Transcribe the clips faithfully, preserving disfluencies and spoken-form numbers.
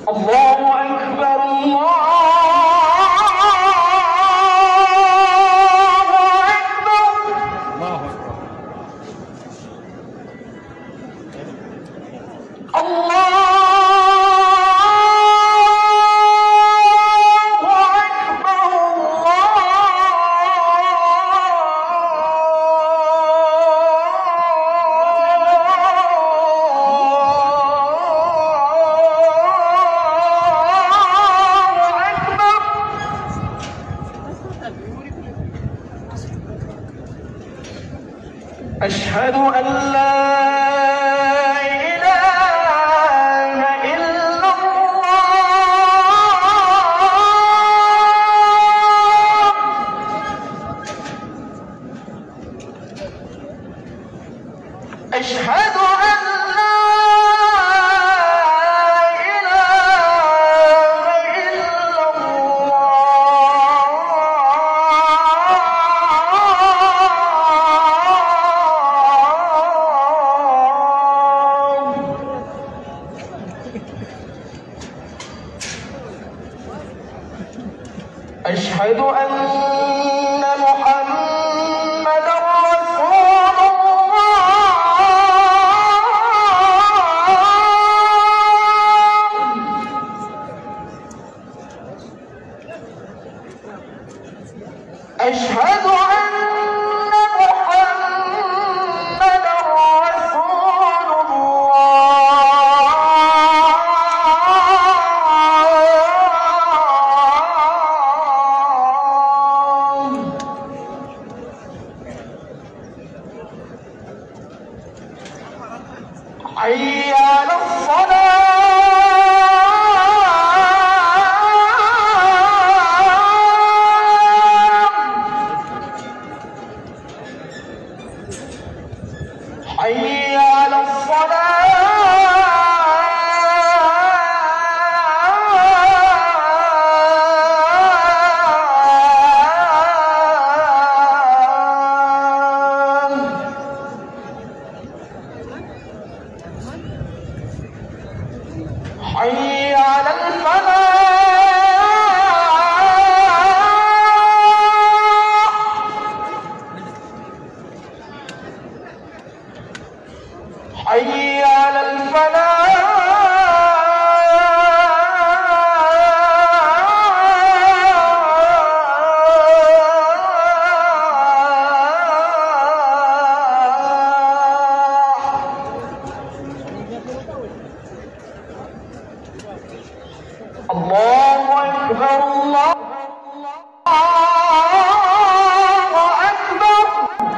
الله أكبر الله أشهد أن لا إله إلا الله أشهد أن لا إله إلا أشهد أن محمدًا رسول الله أشهد أن محمدًا رسول حي على الصلاة حي على حي على الفلاح حي على الفلاح الله أكبر الله أكبر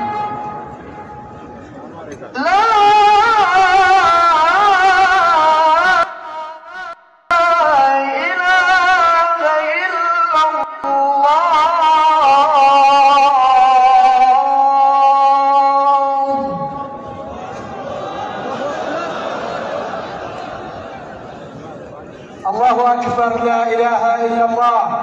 لا إله إلا الله الله أكبر لا إله إلا الله